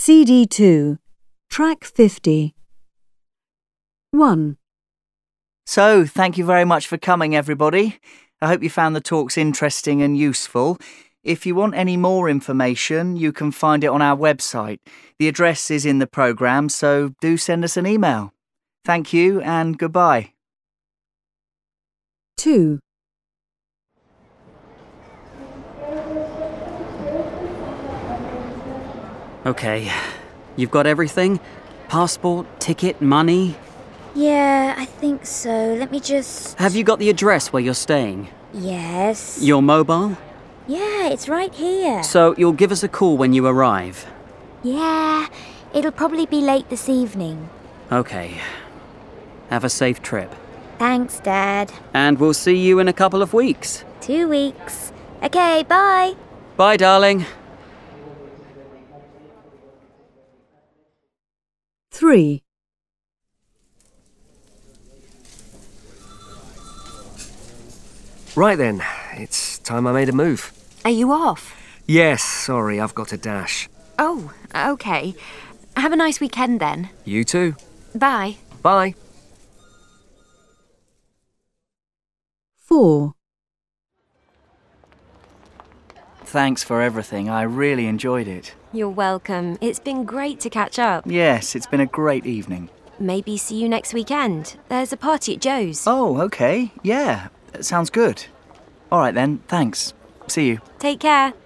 CD2, Track 50. 1. So, thank you very much for coming, everybody. I hope you found the talks interesting and useful. If you want any more information, you can find it on our website. The address is in the programme, so do send us an email. Thank you and goodbye. 2. Okay, you've got everything? Passport, ticket, money? Yeah, I think so. Let me just... Have you got the address where you're staying? Yes. Your mobile? Yeah, it's right here. So you'll give us a call when you arrive? Yeah, it'll probably be late this evening. Okay. Have a safe trip. Thanks, Dad. And we'll see you in a couple of weeks. 2 weeks. Okay, bye. Bye, darling. 3. Right then, it's time I made a move. Are you off? Yes, sorry, I've got a dash. Oh, okay. Have a nice weekend then. You too. Bye. Bye. 4. Thanks for everything. I really enjoyed it. You're welcome. It's been great to catch up. Yes, it's been a great evening. Maybe see you next weekend. There's a party at Joe's. Oh, okay. Yeah, that sounds good. All right then, thanks. See you. Take care.